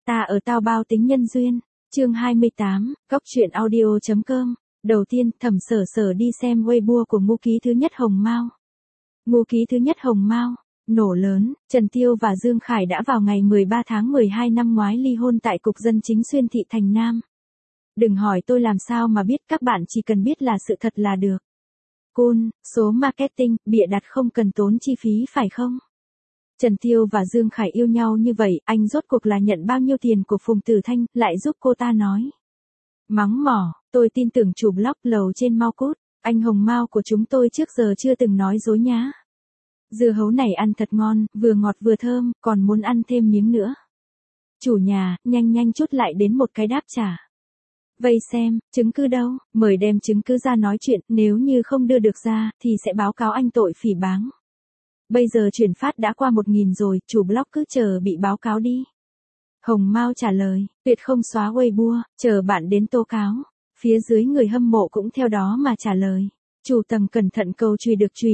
Ta ở tao bao tính nhân duyên. Chương 28, Góc truyện audio.com. Đầu tiên, Thẩm Sở Sở đi xem Weibo của ngũ ký thứ nhất Hồng Mao. Ngũ ký thứ nhất Hồng Mao, nổ lớn, Trần Tiêu và Dương Khải đã vào ngày 13 tháng 12 năm ngoái ly hôn tại Cục Dân Chính Xuyên Thị Thành Nam. Đừng hỏi tôi làm sao mà biết, các bạn chỉ cần biết là sự thật là được. Cool, số marketing, bịa đặt không cần tốn chi phí phải không? Trần Tiêu và Dương Khải yêu nhau như vậy, anh rốt cuộc là nhận bao nhiêu tiền của Phùng Tử Thanh, lại giúp cô ta nói. Mắng mỏ, tôi tin tưởng chủ blog lầu trên Mau Cút, anh Hồng Mao của chúng tôi trước giờ chưa từng nói dối nhá. Dưa hấu này ăn thật ngon, vừa ngọt vừa thơm, còn muốn ăn thêm miếng nữa. Chủ nhà, nhanh chút lại đến một cái đáp trả. Vây xem, chứng cứ đâu, mời đem chứng cứ ra nói chuyện, nếu như không đưa được ra, thì sẽ báo cáo anh tội phỉ báng. Bây giờ chuyển phát đã qua 1.000 rồi, chủ blog cứ chờ bị báo cáo đi. Hồng Mao trả lời, tuyệt không xóa Weibo, chờ bạn đến tố cáo. Phía dưới người hâm mộ cũng theo đó mà trả lời. Chủ tầng cẩn thận cầu chùy được chùy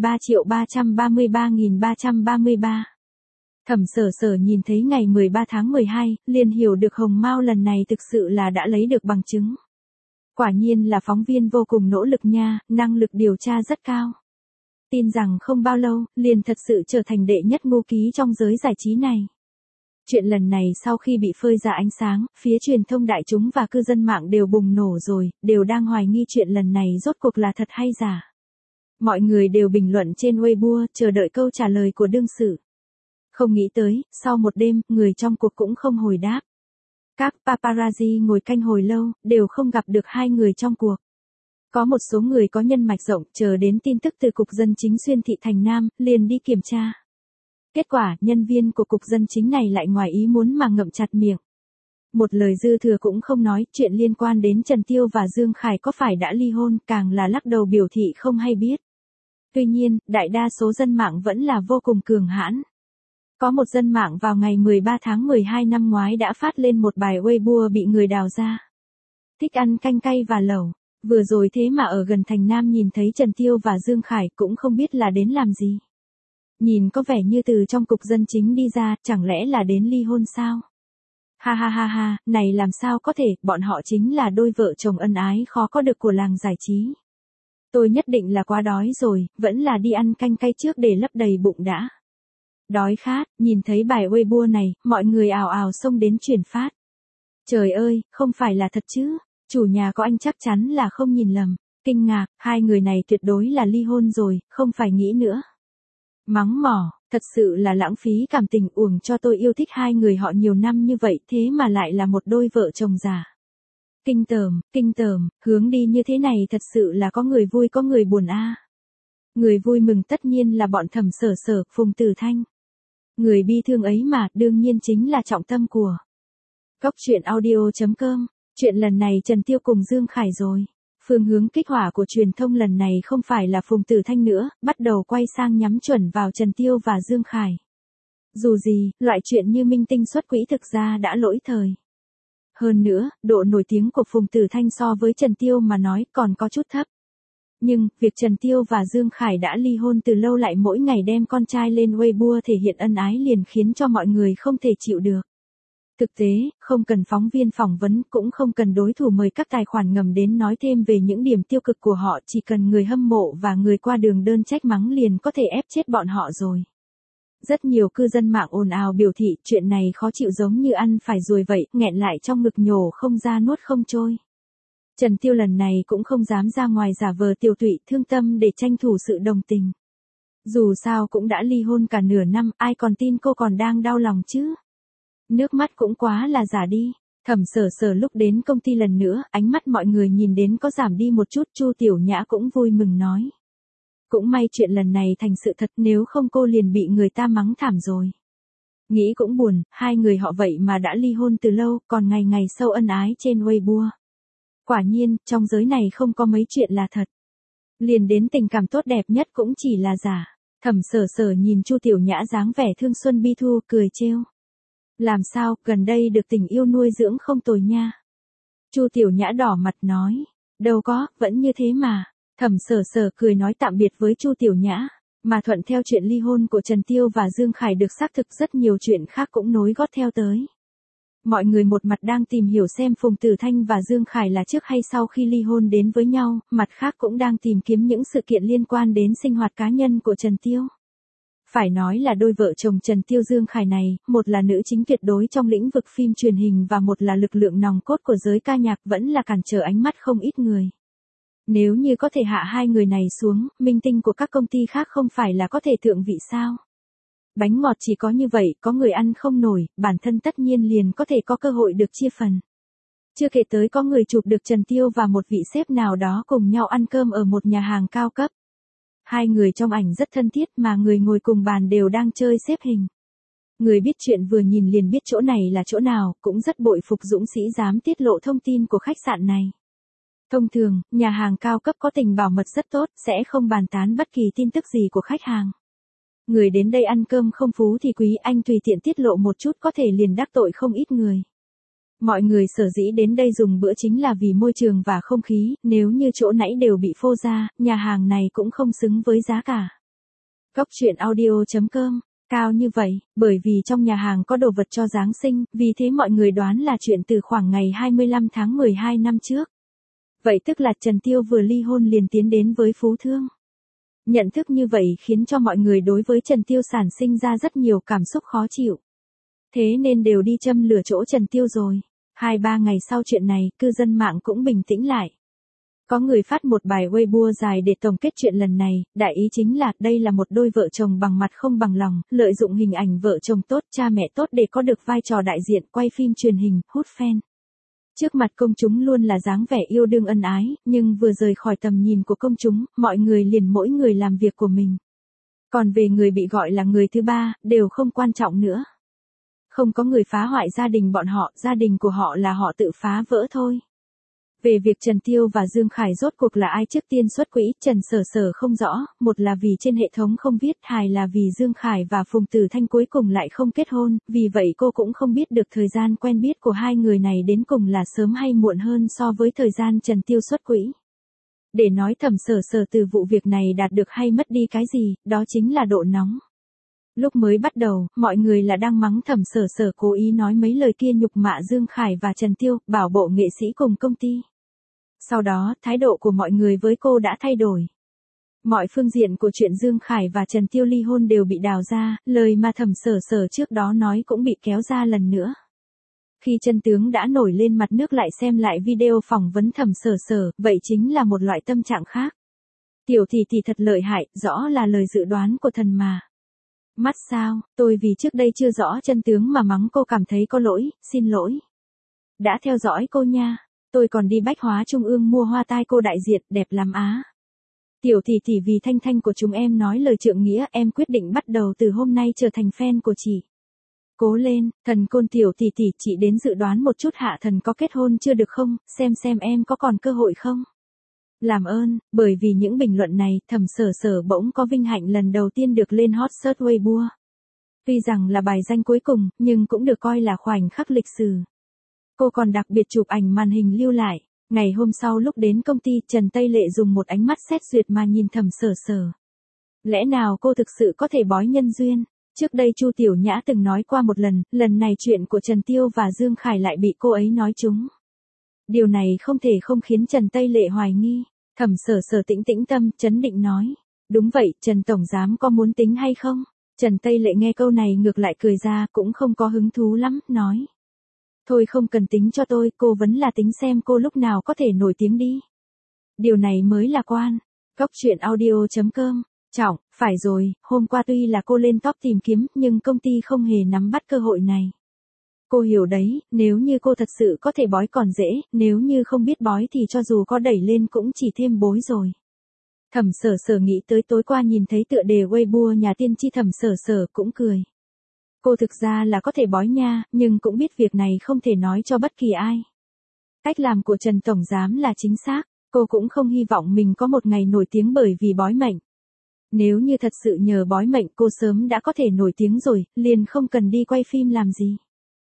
23.333.333. Thẩm Sở Sở nhìn thấy ngày 13 tháng 12, liền hiểu được Hồng Mao lần này thực sự là đã lấy được bằng chứng. Quả nhiên là phóng viên vô cùng nỗ lực nha, năng lực điều tra rất cao. Tin rằng không bao lâu, liền thật sự trở thành đệ nhất ngũ ký trong giới giải trí này. Chuyện lần này sau khi bị phơi ra ánh sáng, phía truyền thông đại chúng và cư dân mạng đều bùng nổ rồi, đều đang hoài nghi chuyện lần này rốt cuộc là thật hay giả. Mọi người đều bình luận trên Weibo, chờ đợi câu trả lời của đương sự. Không nghĩ tới, sau một đêm, người trong cuộc cũng không hồi đáp. Các paparazzi ngồi canh hồi lâu, đều không gặp được hai người trong cuộc. Có một số người có nhân mạch rộng, chờ đến tin tức từ Cục Dân Chính Xuyên Thị Thành Nam, liền đi kiểm tra. Kết quả, nhân viên của Cục Dân Chính này lại ngoài ý muốn mà ngậm chặt miệng. Một lời dư thừa cũng không nói, chuyện liên quan đến Trần Tiêu và Dương Khải có phải đã ly hôn, càng là lắc đầu biểu thị không hay biết. Tuy nhiên, đại đa số dân mạng vẫn là vô cùng cường hãn. Có một dân mạng vào ngày 13 tháng 12 năm ngoái đã phát lên một bài Weibo bị người đào ra. Thích ăn canh cay và lẩu. Vừa rồi thế mà ở gần Thành Nam nhìn thấy Trần Tiêu và Dương Khải cũng không biết là đến làm gì. Nhìn có vẻ như từ trong Cục Dân Chính đi ra, chẳng lẽ là đến ly hôn sao? Ha ha ha ha, này làm sao có thể, bọn họ chính là đôi vợ chồng ân ái khó có được của làng giải trí. Tôi nhất định là quá đói rồi, vẫn là đi ăn canh cay trước để lấp đầy bụng đã. Đói khát, nhìn thấy bài Weibo này, mọi người ào ào xông đến chuyển phát. Trời ơi, không phải là thật chứ? Chủ nhà có anh chắc chắn là không nhìn lầm. Kinh ngạc, hai người này tuyệt đối là ly hôn rồi, không phải nghĩ nữa. Mắng mỏ, thật sự là lãng phí cảm tình, uổng cho tôi yêu thích hai người họ nhiều năm như vậy, thế mà lại là một đôi vợ chồng giả. Kinh tởm, hướng đi như thế này thật sự là có người vui có người buồn a. Người vui mừng tất nhiên là bọn Thẩm Sở Sở, Phùng Tử Thanh. Người bi thương ấy mà, đương nhiên chính là trọng tâm của Góc truyện audio.com. Chuyện lần này Trần Tiêu cùng Dương Khải rồi. Phương hướng kích hỏa của truyền thông lần này không phải là Phùng Tử Thanh nữa, bắt đầu quay sang nhắm chuẩn vào Trần Tiêu và Dương Khải. Dù gì, loại chuyện như minh tinh xuất quỹ thực ra đã lỗi thời. Hơn nữa, độ nổi tiếng của Phùng Tử Thanh so với Trần Tiêu mà nói còn có chút thấp. Nhưng, việc Trần Tiêu và Dương Khải đã ly hôn từ lâu lại mỗi ngày đem con trai lên Weibo thể hiện ân ái liền khiến cho mọi người không thể chịu được. Thực tế, không cần phóng viên phỏng vấn, cũng không cần đối thủ mời các tài khoản ngầm đến nói thêm về những điểm tiêu cực của họ, chỉ cần người hâm mộ và người qua đường đơn trách mắng liền có thể ép chết bọn họ rồi. Rất nhiều cư dân mạng ồn ào biểu thị chuyện này khó chịu giống như ăn phải ruồi vậy, nghẹn lại trong ngực nhổ không ra nuốt không trôi. Trần Tiêu lần này cũng không dám ra ngoài giả vờ tiêu tụy thương tâm để tranh thủ sự đồng tình. Dù sao cũng đã ly hôn cả nửa năm, ai còn tin cô còn đang đau lòng chứ? Nước mắt cũng quá là giả đi. Thẩm Sở Sở lúc đến công ty lần nữa, ánh mắt mọi người nhìn đến có giảm đi một chút, Chu Tiểu Nhã cũng vui mừng nói. Cũng may chuyện lần này thành sự thật, nếu không cô liền bị người ta mắng thảm rồi. Nghĩ cũng buồn, hai người họ vậy mà đã ly hôn từ lâu, còn ngày ngày sâu ân ái trên Weibo. Quả nhiên, trong giới này không có mấy chuyện là thật. Liền đến tình cảm tốt đẹp nhất cũng chỉ là giả. Thẩm Sở Sở nhìn Chu Tiểu Nhã dáng vẻ thương xuân bi thu, cười trêu. Làm sao, gần đây được tình yêu nuôi dưỡng không tồi nha. Chu Tiểu Nhã đỏ mặt nói. Đâu có, vẫn như thế mà. Thẩm Sở Sở cười nói tạm biệt với Chu Tiểu Nhã. Mà thuận theo chuyện ly hôn của Trần Tiêu và Dương Khải được xác thực, rất nhiều chuyện khác cũng nối gót theo tới. Mọi người một mặt đang tìm hiểu xem Phùng Tử Thanh và Dương Khải là trước hay sau khi ly hôn đến với nhau, mặt khác cũng đang tìm kiếm những sự kiện liên quan đến sinh hoạt cá nhân của Trần Tiêu. Phải nói là đôi vợ chồng Trần Tiêu Dương Khải này, một là nữ chính tuyệt đối trong lĩnh vực phim truyền hình và một là lực lượng nòng cốt của giới ca nhạc vẫn là cản trở ánh mắt không ít người. Nếu như có thể hạ hai người này xuống, minh tinh của các công ty khác không phải là có thể thượng vị sao? Bánh ngọt chỉ có như vậy, có người ăn không nổi, bản thân tất nhiên liền có thể có cơ hội được chia phần. Chưa kể tới có người chụp được Trần Tiêu và một vị sếp nào đó cùng nhau ăn cơm ở một nhà hàng cao cấp. Hai người trong ảnh rất thân thiết mà người ngồi cùng bàn đều đang chơi xếp hình. Người biết chuyện vừa nhìn liền biết chỗ này là chỗ nào, cũng rất bội phục dũng sĩ dám tiết lộ thông tin của khách sạn này. Thông thường, nhà hàng cao cấp có tình bảo mật rất tốt, sẽ không bàn tán bất kỳ tin tức gì của khách hàng. Người đến đây ăn cơm không phú thì quý, anh tùy tiện tiết lộ một chút có thể liền đắc tội không ít người. Mọi người sở dĩ đến đây dùng bữa chính là vì môi trường và không khí, nếu như chỗ nãy đều bị phô ra, nhà hàng này cũng không xứng với giá cả. Góc truyện audio.com, cao như vậy, bởi vì trong nhà hàng có đồ vật cho Giáng sinh, vì thế mọi người đoán là chuyện từ khoảng ngày 25 tháng 12 năm trước. Vậy tức là Trần Tiêu vừa ly hôn liền tiến đến với Phú Thương. Nhận thức như vậy khiến cho mọi người đối với Trần Tiêu sản sinh ra rất nhiều cảm xúc khó chịu. Thế nên đều đi châm lửa chỗ Trần Tiêu rồi. 2-3 ngày sau chuyện này, cư dân mạng cũng bình tĩnh lại. Có người phát một bài Weibo dài để tổng kết chuyện lần này, đại ý chính là đây là một đôi vợ chồng bằng mặt không bằng lòng, lợi dụng hình ảnh vợ chồng tốt, cha mẹ tốt để có được vai trò đại diện quay phim truyền hình, hút fan. Trước mặt công chúng luôn là dáng vẻ yêu đương ân ái, nhưng vừa rời khỏi tầm nhìn của công chúng, mọi người liền mỗi người làm việc của mình. Còn về người bị gọi là người thứ ba, đều không quan trọng nữa. Không có người phá hoại gia đình bọn họ, gia đình của họ là họ tự phá vỡ thôi. Về việc Trần Tiêu và Dương Khải rốt cuộc là ai trước tiên xuất quỹ, Trần Sở Sở không rõ, một là vì trên hệ thống không viết, hai là vì Dương Khải và Phùng Tử Thanh cuối cùng lại không kết hôn, vì vậy cô cũng không biết được thời gian quen biết của hai người này đến cùng là sớm hay muộn hơn so với thời gian Trần Tiêu xuất quỹ. Để nói Thẩm Sở Sở từ vụ việc này đạt được hay mất đi cái gì, đó chính là độ nóng. Lúc mới bắt đầu, mọi người là đang mắng Thẩm Sở Sở cố ý nói mấy lời kia nhục mạ Dương Khải và Trần Tiêu, bảo bộ nghệ sĩ cùng công ty. Sau đó, thái độ của mọi người với cô đã thay đổi. Mọi phương diện của chuyện Dương Khải và Trần Tiêu ly hôn đều bị đào ra, lời mà Thẩm Sở Sở trước đó nói cũng bị kéo ra lần nữa. Khi chân tướng đã nổi lên mặt nước lại xem lại video phỏng vấn Thẩm Sở Sở, vậy chính là một loại tâm trạng khác. Tiểu thì thật lợi hại, rõ là lời dự đoán của thần mà. Mắt sao, tôi vì trước đây chưa rõ chân tướng mà mắng cô cảm thấy có lỗi, xin lỗi. Đã theo dõi cô nha, tôi còn đi Bách Hóa Trung ương mua hoa tai cô đại diện, đẹp lắm á. Tiểu tỷ vì Thanh Thanh của chúng em nói lời trượng nghĩa, em quyết định bắt đầu từ hôm nay trở thành fan của chị. Cố lên, thần côn tiểu tỷ chị đến dự đoán một chút hạ thần có kết hôn chưa được không, xem em có còn cơ hội không. Làm ơn, bởi vì những bình luận này, Thẩm Sở Sở bỗng có vinh hạnh lần đầu tiên được lên hot search Weibo. Tuy rằng là bài danh cuối cùng, nhưng cũng được coi là khoảnh khắc lịch sử. Cô còn đặc biệt chụp ảnh màn hình lưu lại. Ngày hôm sau lúc đến công ty, Trần Tây Lệ dùng một ánh mắt xét duyệt mà nhìn Thẩm Sở Sở. Lẽ nào cô thực sự có thể bói nhân duyên? Trước đây Chu Tiểu Nhã từng nói qua một lần này chuyện của Trần Tiêu và Dương Khải lại bị cô ấy nói trúng. Điều này không thể không khiến Trần Tây Lệ hoài nghi. Thẩm Sở Sở tĩnh tâm, trấn định nói. Đúng vậy, Trần Tổng Giám có muốn tính hay không? Trần Tây Lệ nghe câu này ngược lại cười ra, cũng không có hứng thú lắm, nói. Thôi không cần tính cho tôi, cô vẫn là tính xem cô lúc nào có thể nổi tiếng đi. Điều này mới là quan. Góc truyện audio.com. Trọng, phải rồi, hôm qua tuy là cô lên top tìm kiếm, nhưng công ty không hề nắm bắt cơ hội này. Cô hiểu đấy, nếu như cô thật sự có thể bói còn dễ, nếu như không biết bói thì cho dù có đẩy lên cũng chỉ thêm bối rồi. Thẩm Sở Sở nghĩ tới tối qua nhìn thấy tựa đề Weibo nhà tiên tri Thẩm Sở Sở cũng cười. Cô thực ra là có thể bói nha, nhưng cũng biết việc này không thể nói cho bất kỳ ai. Cách làm của Trần Tổng Giám là chính xác, cô cũng không hy vọng mình có một ngày nổi tiếng bởi vì bói mệnh. Nếu như thật sự nhờ bói mệnh cô sớm đã có thể nổi tiếng rồi, liền không cần đi quay phim làm gì.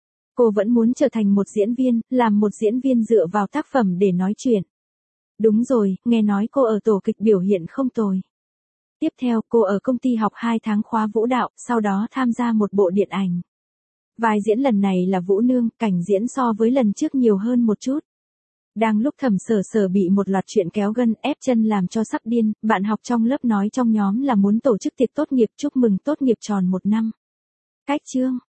Cô vẫn muốn trở thành một diễn viên, làm một diễn viên dựa vào tác phẩm để nói chuyện. Đúng rồi, nghe nói cô ở tổ kịch biểu hiện không tồi. Tiếp theo, cô ở công ty học 2 tháng khóa vũ đạo, sau đó tham gia một bộ điện ảnh. Vai diễn lần này là Vũ Nương, cảnh diễn so với lần trước nhiều hơn một chút. Đang lúc Thẩm Sở Sở bị một loạt chuyện kéo gân ép chân làm cho sắp điên, bạn học trong lớp nói trong nhóm là muốn tổ chức tiệc tốt nghiệp chúc mừng tốt nghiệp tròn 1 năm. Cách chương